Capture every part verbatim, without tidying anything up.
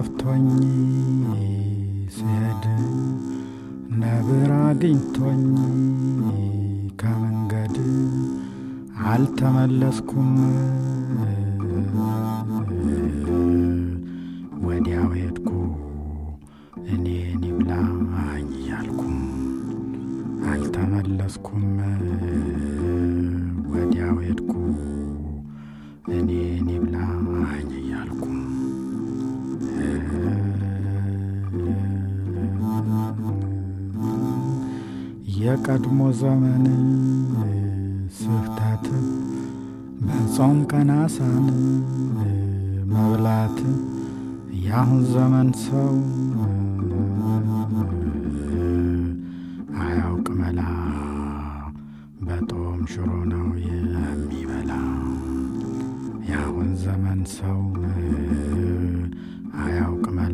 ጠፍቶኝ ስሄድ ነብር አግኝቶኝ ከመንገድ አልተመለስኩም። ወዲያው ሄድኩ እኔን ይብላኝ እያልኩም አልተመለስኩም። ወዲያው ሄድኩ እኔን ይብላኝ እያልኩም የቀድሞ ዘመን ስፍታት በጾም ቀናሳን መብላት ያሁን ዘመን ሰው አያውቅ መላ በጦም ሽሮ ነው የሚበላ። ያሁን ዘመን ሰው አያውቅ መላ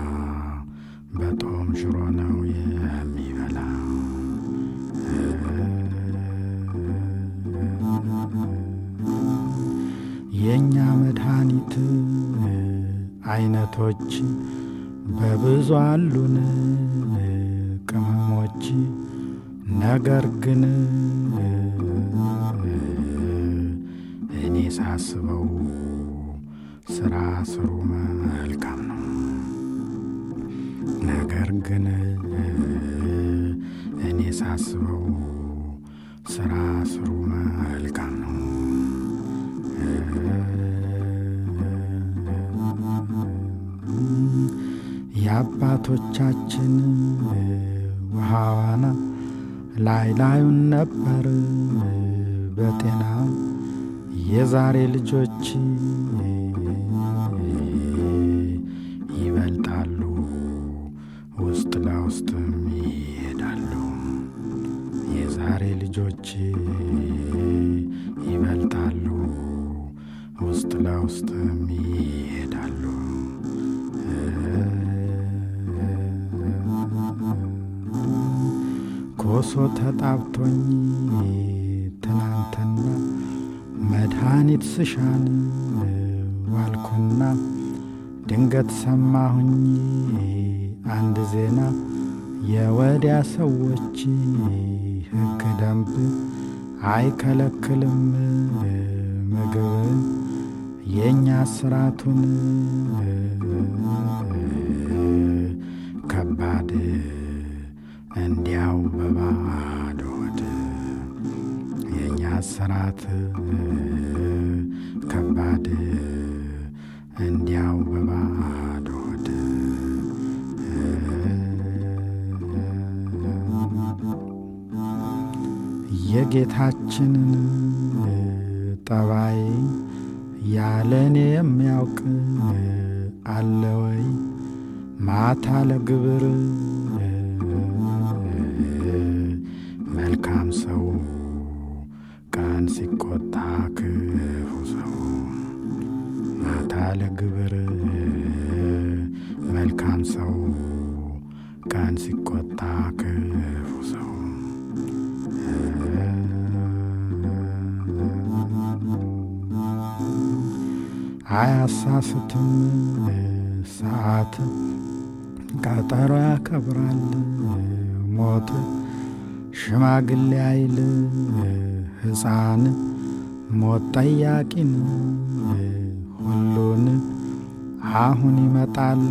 በጦም ሽሮ ነው የሚበላ። የኛ መድኃኒት አይነቶች በብዙ አሉን ቅመሞች፣ ነገር ግን እኔ ሳስበው ስራ ስሩ መልካም ነው። ነገር ግን እኔ ሳስበው ስራ ስሩ መልካም ነው። የአባቶቻችን ውሃ ዋና ላይ ላዩን ነበር በጤና። የዛሬ ልጆች ይበልጣሉ ውስጥ ለውስጥም ይሄዳሉ። የዛሬ ልጆች ይበልጣሉ ውስጥ ለውስጥም ይሄዳሉ። ኮሶ ተጣብቶኝ ትናንትና መድኃኒት ስሻን ዋልኩና ድንገት ሰማሁኝ አንድ ዜና። የወዲያ ሰዎች ሕግ ደንብ አይከለክልም ምግብ የኛ ስራቱን ከባድ እንዲያው በባዶ ሆድ። የኛ ስራት ከባድ እንዲያው በባዶ ሆድ። የጌታችንን ጠባይ ያለኔ የሚያውቅ አለ ወይ? ማታ ለግብር መልካም ሰው ቀን ሲቆጣ ክፉ ሰው። ማታ ለግብር መልካም ሰው ቀን ሲቆጣ ክፉ ሰው። አያሳስትም ሰዓት ቀጠሮ ያከብራል ሞት። ሽማግሌ አይል ሕፃን ሞት ጠያቂን ሁሉን አሁን ይመጣል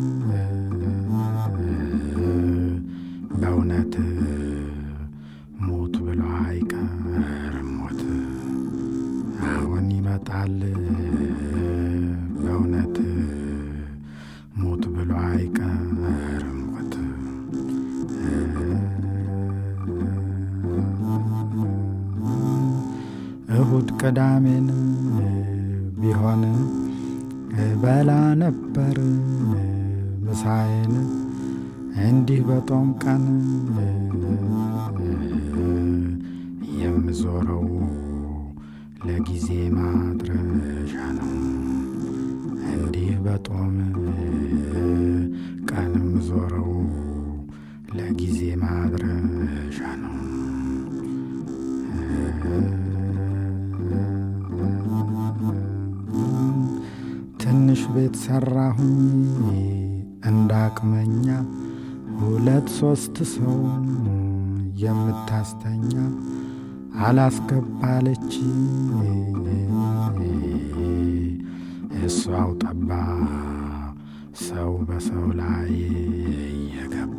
በእውነት ሞት ብሎ አይቀርም ሞት አሁን ይመጣል በእውነት ሞት ብሎ አይቀርም ሞት። እሁድ ቅዳሜን ቢሆን በላ ነበር ምሳዬን እንዲህ በጦም ቀን የምዞረው ለጊዜ ማድረሻ ነው። እንዲህ በጦም ቀን የምዞረው ለጊዜ ማድረሻ ነው። ትንሽ ቤት ሰራሁኝ እንዳቅመኛ ሁለት ሶስት ሰው የምታስተኛ አላስገባለች እሷው ጠባ ሰው በሰው ላይ የገባ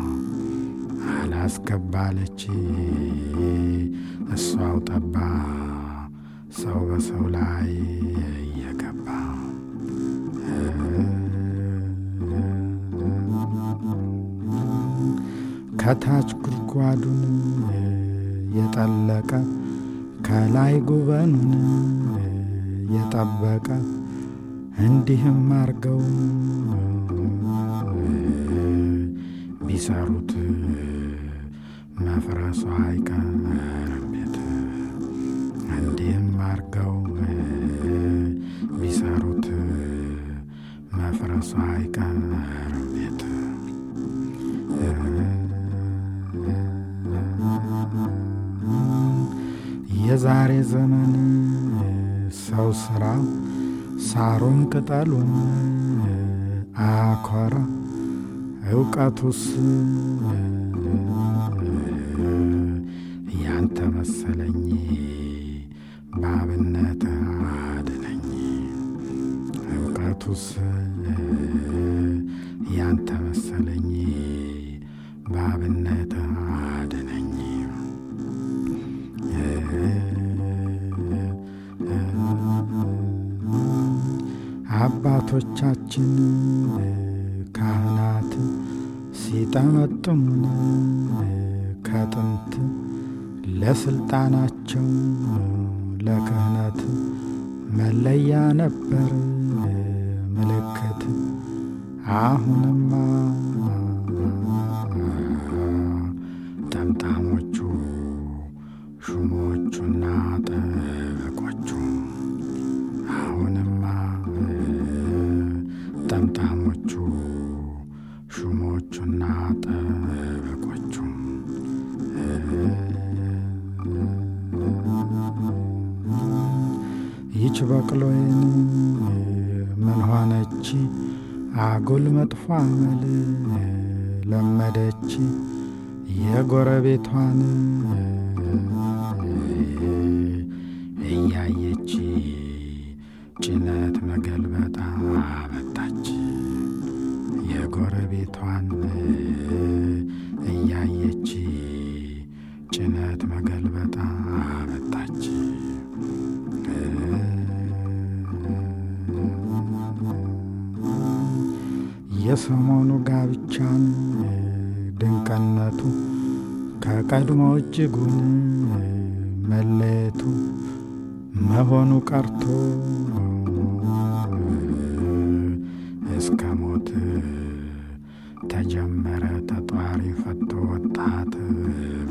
አላስገባለች እሷው ጠባ ሰው በሰው ላይ የገባ ከታች ጉድጓዱን የጠለቀ ከላይ ጉበኑን የጠበቀ እንዲህም አርገው ቢሰሩት መፍረሷ አይቀርም ቤት እንዲህም አርገው ቢሰሩት መፍረሷ አይቀርም ቤት የዛሬ ዘመን ሰው ስራ ሳሩን ቅጠሉን አኮራ ዕውቀቱስ ያንተ መሰለኝ ባብነት አድነኝ ዕውቀቱስ ያንተ መሰለኝ ባብነት አድነኝ አባቶቻችን ካህናት ሲጠመጥሙን ከጥንት ለስልጣናቸው ለክህነት መለያ ነበር ምልክት አሁንማ ጠምጣሞቹ ሹሞቹና ጠበቆቹ አሁንማ ጠምጣሞቹ ሹሞቹና ጠበቆቹ ይች በቅሎዬን ምን ሆነች አጉል መጥፎ አመል ለመደች የጎረቤቷን እያየች ጭነት መገልበጣ አበጣች የጎረቤቷን እያየች ጭነት መገልበጣ አበጣች የሰሞኑ ጋብቻን ድንቅነቱ ከቀድሞ እጅጉን መለየቱ መሆኑ ቀርቶ እስከ ሞት ተጀመረ ተጧሪ ፈቶ ወጣት